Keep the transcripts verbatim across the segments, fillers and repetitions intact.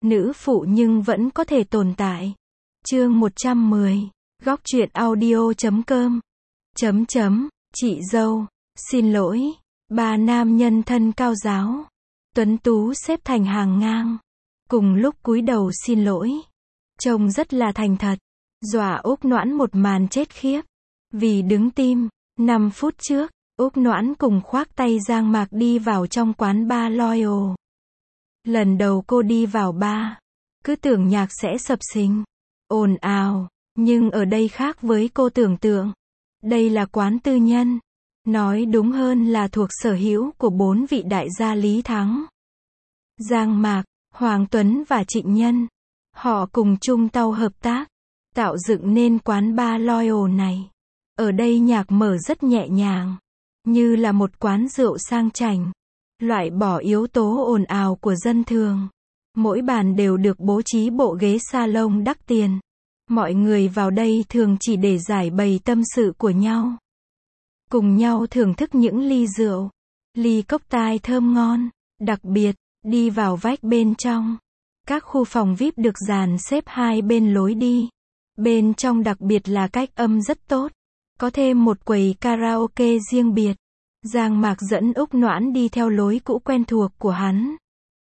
nữ phụ nhưng vẫn có thể tồn tại. Chương một trăm mười. Góc truyện audio chấm com. Chấm chấm, chị dâu, xin lỗi. Ba nam nhân thân cao ráo, tuấn tú xếp thành hàng ngang, cùng lúc cúi đầu xin lỗi. Trông rất là thành thật, dọa Úc Noãn một màn chết khiếp. Vì đứng tim, năm phút trước, Úc Noãn cùng khoác tay Giang Mạc đi vào trong quán bar Loyal. Lần đầu cô đi vào bar, cứ tưởng nhạc sẽ sập sình, ồn ào, nhưng ở đây khác với cô tưởng tượng. Đây là quán tư nhân, nói đúng hơn là thuộc sở hữu của bốn vị đại gia Lý Thắng, Giang Mạc, Hoàng Tuấn và Trịnh Nhân. Họ cùng chung tàu hợp tác, tạo dựng nên quán bar Loyal này. Ở đây nhạc mở rất nhẹ nhàng, như là một quán rượu sang chảnh, loại bỏ yếu tố ồn ào của dân thường. Mỗi bàn đều được bố trí bộ ghế salon đắt tiền. Mọi người vào đây thường chỉ để giải bày tâm sự của nhau, cùng nhau thưởng thức những ly rượu, ly cốc tai thơm ngon. Đặc biệt, đi vào vách bên trong, các khu phòng vi ai pi được dàn xếp hai bên lối đi. Bên trong đặc biệt là cách âm rất tốt, có thêm một quầy karaoke riêng biệt. Giang Mạc dẫn Úc Noãn đi theo lối cũ quen thuộc của hắn,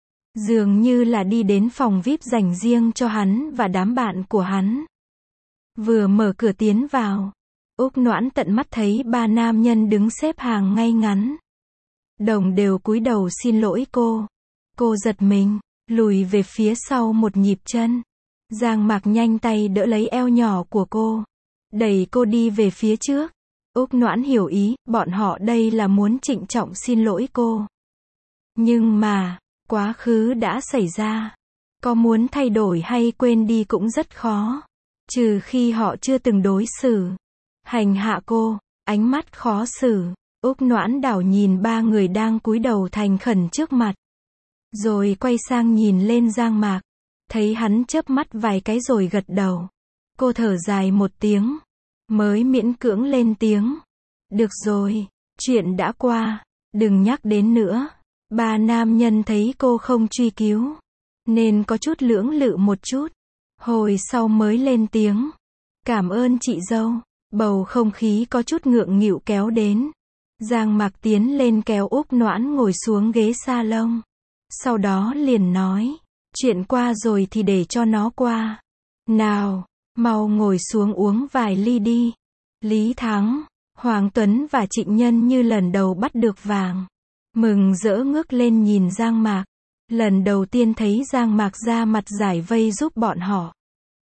dường như là đi đến phòng vi ai pi dành riêng cho hắn và đám bạn của hắn. Vừa mở cửa tiến vào, Úc Noãn tận mắt thấy ba nam nhân đứng xếp hàng ngay ngắn, đồng đều cúi đầu xin lỗi cô. Cô giật mình, lùi về phía sau một nhịp chân. Giang Mạc nhanh tay đỡ lấy eo nhỏ của cô, đẩy cô đi về phía trước. Úc Noãn hiểu ý, bọn họ đây là muốn trịnh trọng xin lỗi cô. Nhưng mà, quá khứ đã xảy ra, có muốn thay đổi hay quên đi cũng rất khó. Trừ khi họ chưa từng đối xử, hành hạ cô, ánh mắt khó xử. Úc Noãn đảo nhìn ba người đang cúi đầu thành khẩn trước mặt, rồi quay sang nhìn lên Giang Mạc, thấy hắn chớp mắt vài cái rồi gật đầu. Cô thở dài một tiếng, mới miễn cưỡng lên tiếng. Được rồi, chuyện đã qua, đừng nhắc đến nữa. Ba nam nhân thấy cô không truy cứu, nên có chút lưỡng lự một chút. Hồi sau mới lên tiếng. Cảm ơn chị dâu. Bầu không khí có chút ngượng nghịu kéo đến. Giang Mạc tiến lên kéo Úc Noãn ngồi xuống ghế salon. Sau đó liền nói, chuyện qua rồi thì để cho nó qua. Nào, mau ngồi xuống uống vài ly đi. Lý Thắng, Hoàng Tuấn và Trịnh Nhân như lần đầu bắt được vàng, mừng rỡ ngước lên nhìn Giang Mạc. Lần đầu tiên thấy Giang Mạc ra mặt giải vây giúp bọn họ.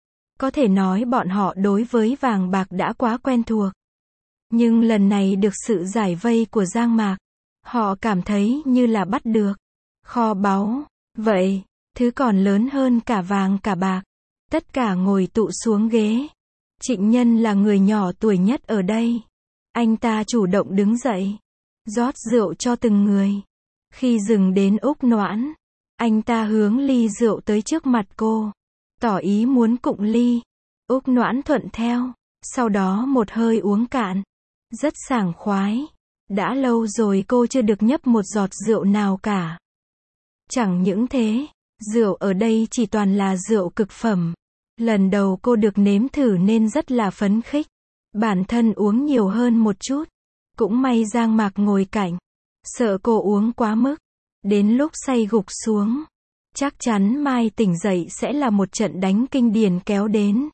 Có thể nói bọn họ đối với vàng bạc đã quá quen thuộc. Nhưng lần này được sự giải vây của Giang Mạc, họ cảm thấy như là bắt được kho báu. Vậy, thứ còn lớn hơn cả vàng cả bạc. Tất cả ngồi tụ xuống ghế. Trịnh Nhân là người nhỏ tuổi nhất ở đây. Anh ta chủ động đứng dậy, rót rượu cho từng người. Khi dừng đến Úc Noãn, anh ta hướng ly rượu tới trước mặt cô, tỏ ý muốn cụng ly. Úc Noãn thuận theo, sau đó một hơi uống cạn, rất sảng khoái. Đã lâu rồi cô chưa được nhấp một giọt rượu nào cả. Chẳng những thế, rượu ở đây chỉ toàn là rượu cực phẩm. Lần đầu cô được nếm thử nên rất là phấn khích. Bản thân uống nhiều hơn một chút. Cũng may Giang Mạc ngồi cạnh, sợ cô uống quá mức, đến lúc say gục xuống, chắc chắn mai tỉnh dậy sẽ là một trận đánh kinh điển kéo đến.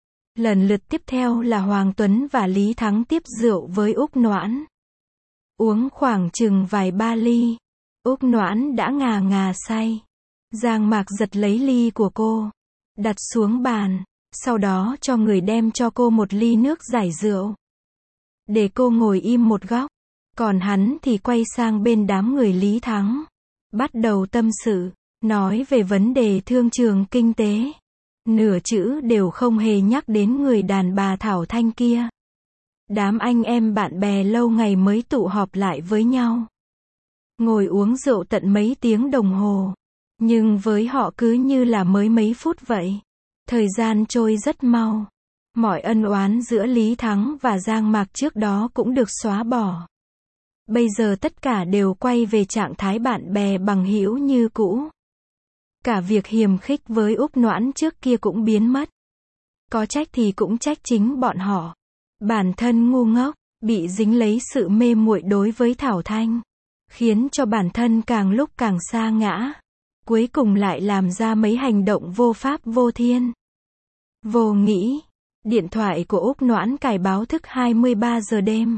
Lần lượt tiếp theo là Hoàng Tuấn và Lý Thắng tiếp rượu với Úc Noãn. Uống khoảng chừng vài ba ly, Úc Noãn đã ngà ngà say. Giang Mạc giật lấy ly của cô, đặt xuống bàn, sau đó cho người đem cho cô một ly nước giải rượu, để cô ngồi im một góc. Còn hắn thì quay sang bên đám người Lý Thắng, bắt đầu tâm sự, nói về vấn đề thương trường kinh tế. Nửa chữ đều không hề nhắc đến người đàn bà Thảo Thanh kia. Đám anh em bạn bè lâu ngày mới tụ họp lại với nhau, ngồi uống rượu tận mấy tiếng đồng hồ. Nhưng với họ cứ như là mới mấy phút vậy. Thời gian trôi rất mau. Mọi ân oán giữa Lý Thắng và Giang Mạc trước đó cũng được xóa bỏ. Bây giờ tất cả đều quay về trạng thái bạn bè bằng hữu như cũ. Cả việc hiềm khích với Úc Noãn trước kia cũng biến mất. Có trách thì cũng trách chính bọn họ. Bản thân ngu ngốc, bị dính lấy sự mê muội đối với Thảo Thanh, khiến cho bản thân càng lúc càng sa ngã. Cuối cùng lại làm ra mấy hành động vô pháp vô thiên. Vô nghĩ. Điện thoại của Úc Noãn cài báo thức hai mươi ba giờ đêm.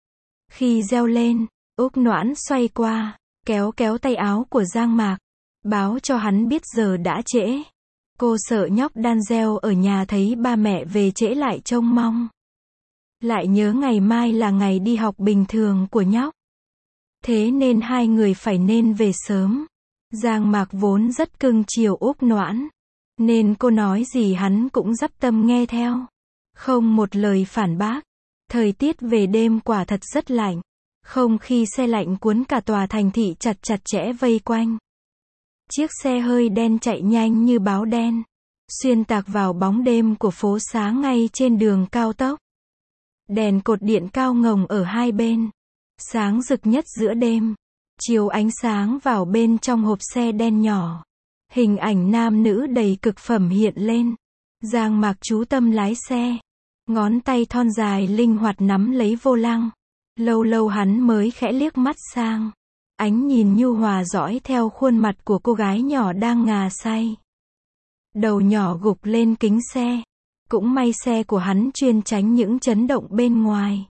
Khi reo lên, Úc Noãn xoay qua, kéo kéo tay áo của Giang Mạc, báo cho hắn biết giờ đã trễ. Cô sợ nhóc Danzel ở nhà thấy ba mẹ về trễ lại trông mong. Lại nhớ ngày mai là ngày đi học bình thường của nhóc. Thế nên hai người phải nên về sớm. Giang Mạc vốn rất cưng chiều Úc Noãn, nên cô nói gì hắn cũng dắp tâm nghe theo. Không một lời phản bác. Thời tiết về đêm quả thật rất lạnh. Không khí xe lạnh cuốn cả tòa thành thị chặt chặt chẽ vây quanh. Chiếc xe hơi đen chạy nhanh như báo đen, xuyên tạc vào bóng đêm của phố xá ngay trên đường cao tốc. Đèn cột điện cao ngồng ở hai bên, sáng rực nhất giữa đêm, chiếu ánh sáng vào bên trong hộp xe đen nhỏ. Hình ảnh nam nữ đầy cực phẩm hiện lên. Giang Mạc chú tâm lái xe, ngón tay thon dài linh hoạt nắm lấy vô lăng. Lâu lâu hắn mới khẽ liếc mắt sang, ánh nhìn nhu hòa dõi theo khuôn mặt của cô gái nhỏ đang ngà say. Đầu nhỏ gục lên kính xe. Cũng may xe của hắn chuyên tránh những chấn động bên ngoài,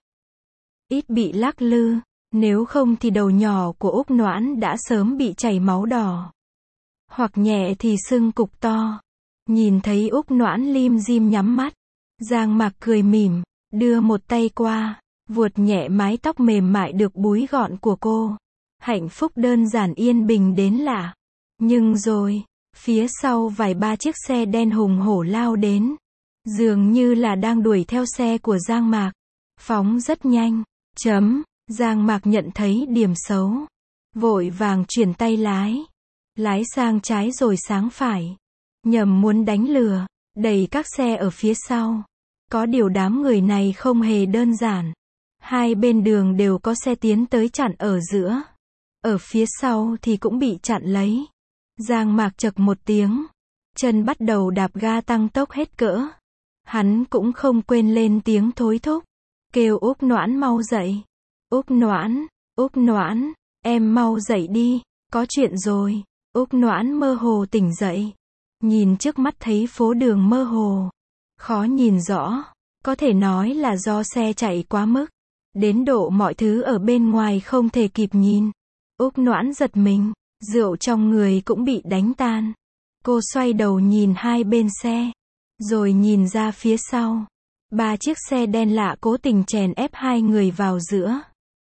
ít bị lắc lư, nếu không thì đầu nhỏ của Úc Noãn đã sớm bị chảy máu đỏ. Hoặc nhẹ thì sưng cục to. Nhìn thấy Úc Noãn lim dim nhắm mắt, Giang Mạc cười mỉm, đưa một tay qua, vuột nhẹ mái tóc mềm mại được búi gọn của cô. Hạnh phúc đơn giản yên bình đến lạ. Nhưng rồi, phía sau vài ba chiếc xe đen hùng hổ lao đến. Dường như là đang đuổi theo xe của Giang Mạc. Phóng rất nhanh. Chấm. Giang Mạc nhận thấy điểm xấu. Vội vàng chuyển tay lái. Lái sang trái rồi sáng phải. Nhầm muốn đánh lừa. Đẩy các xe ở phía sau. Có điều đám người này không hề đơn giản. Hai bên đường đều có xe tiến tới chặn ở giữa. Ở phía sau thì cũng bị chặn lấy. Giang Mạc chậc một tiếng. Chân bắt đầu đạp ga tăng tốc hết cỡ. Hắn cũng không quên lên tiếng thối thúc. Kêu Úc Noãn mau dậy. Úc Noãn, Úc Noãn, em mau dậy đi, có chuyện rồi. Úc Noãn mơ hồ tỉnh dậy. Nhìn trước mắt thấy phố đường mơ hồ. Khó nhìn rõ. Có thể nói là do xe chạy quá mức. Đến độ mọi thứ ở bên ngoài không thể kịp nhìn. Úc Noãn giật mình. Rượu trong người cũng bị đánh tan. Cô xoay đầu nhìn hai bên xe. Rồi nhìn ra phía sau. Ba chiếc xe đen lạ cố tình chèn ép hai người vào giữa.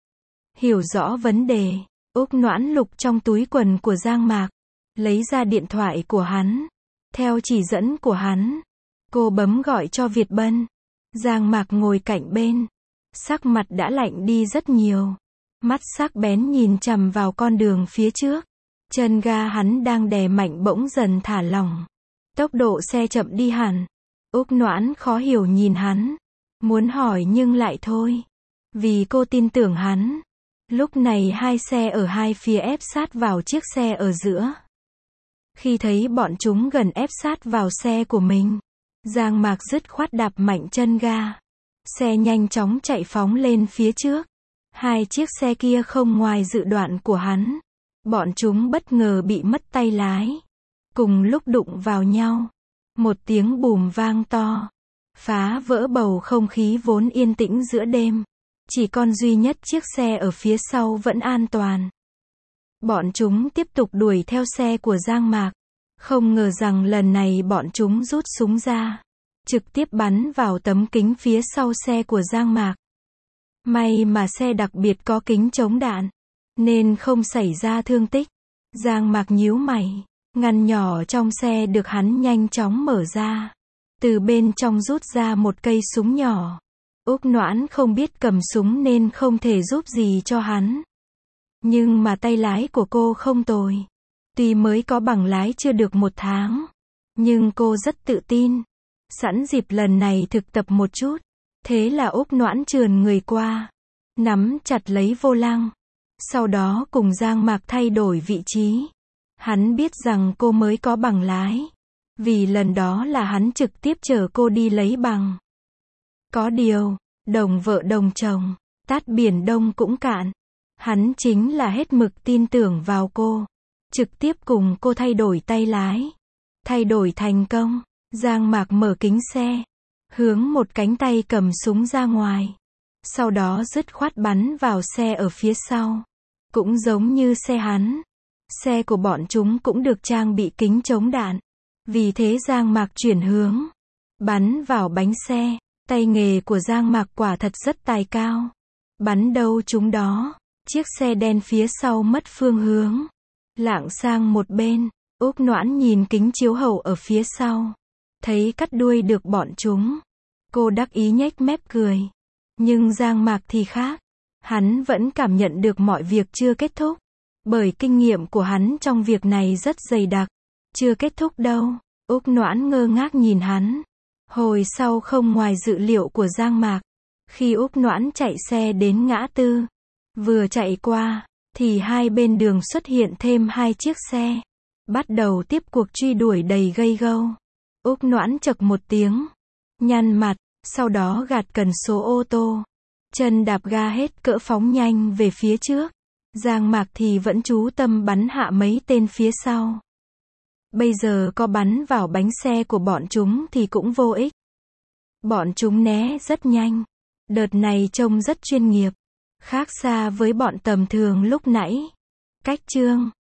Hiểu rõ vấn đề, Úc Noãn lục trong túi quần của Giang Mạc. Lấy ra điện thoại của hắn. Theo chỉ dẫn của hắn, cô bấm gọi cho Việt Bân. Giang Mạc ngồi cạnh bên. Sắc mặt đã lạnh đi rất nhiều. Mắt sắc bén nhìn chằm vào con đường phía trước. Chân ga hắn đang đè mạnh bỗng dần thả lỏng. Tốc độ xe chậm đi hẳn. Úc Noãn khó hiểu nhìn hắn. Muốn hỏi nhưng lại thôi. Vì cô tin tưởng hắn. Lúc này hai xe ở hai phía ép sát vào chiếc xe ở giữa. Khi thấy bọn chúng gần ép sát vào xe của mình, Giang Mạc dứt khoát đạp mạnh chân ga. Xe nhanh chóng chạy phóng lên phía trước. Hai chiếc xe kia không ngoài dự đoán của hắn. Bọn chúng bất ngờ bị mất tay lái. Cùng lúc đụng vào nhau. Một tiếng bùm vang to. Phá vỡ bầu không khí vốn yên tĩnh giữa đêm. Chỉ còn duy nhất chiếc xe ở phía sau vẫn an toàn. Bọn chúng tiếp tục đuổi theo xe của Giang Mạc. Không ngờ rằng lần này bọn chúng rút súng ra. Trực tiếp bắn vào tấm kính phía sau xe của Giang Mạc. May mà xe đặc biệt có kính chống đạn. Nên không xảy ra thương tích. Giang Mạc nhíu mày. Ngăn nhỏ trong xe được hắn nhanh chóng mở ra. Từ bên trong rút ra một cây súng nhỏ. Úc Noãn không biết cầm súng nên không thể giúp gì cho hắn. Nhưng mà tay lái của cô không tồi. Tuy mới có bằng lái chưa được một tháng. Nhưng cô rất tự tin. Sẵn dịp lần này thực tập một chút. Thế là Úc Noãn trườn người qua. Nắm chặt lấy vô lăng. Sau đó cùng Giang Mạc thay đổi vị trí. Hắn biết rằng cô mới có bằng lái. Vì lần đó là hắn trực tiếp chở cô đi lấy bằng. Có điều, đồng vợ đồng chồng, tát biển Đông cũng cạn. Hắn chính là hết mực tin tưởng vào cô. Trực tiếp cùng cô thay đổi tay lái. Thay đổi thành công. Giang Mạc mở kính xe. Hướng một cánh tay cầm súng ra ngoài. Sau đó dứt khoát bắn vào xe ở phía sau. Cũng giống như xe hắn. Xe của bọn chúng cũng được trang bị kính chống đạn. Vì thế Giang Mạc chuyển hướng. Bắn vào bánh xe. Tay nghề của Giang Mạc quả thật rất tài cao. Bắn đâu trúng đó. Chiếc xe đen phía sau mất phương hướng. Lạng sang một bên. Úc Noãn nhìn kính chiếu hậu ở phía sau. Thấy cắt đuôi được bọn chúng. Cô đắc ý nhếch mép cười. Nhưng Giang Mạc thì khác. Hắn vẫn cảm nhận được mọi việc chưa kết thúc. Bởi kinh nghiệm của hắn trong việc này rất dày đặc. Chưa kết thúc đâu. Úc Noãn ngơ ngác nhìn hắn. Hồi sau không ngoài dự liệu của Giang Mạc. Khi Úc Noãn chạy xe đến ngã tư. Vừa chạy qua, thì hai bên đường xuất hiện thêm hai chiếc xe. Bắt đầu tiếp cuộc truy đuổi đầy gây gâu. Úc Noãn chậc một tiếng. Nhăn mặt, sau đó gạt cần số ô tô. Chân đạp ga hết cỡ phóng nhanh về phía trước. Giang Mạc thì vẫn chú tâm bắn hạ mấy tên phía sau. Bây giờ có bắn vào bánh xe của bọn chúng thì cũng vô ích. Bọn chúng né rất nhanh. Đợt này trông rất chuyên nghiệp. Khác xa với bọn tầm thường lúc nãy. Cách chương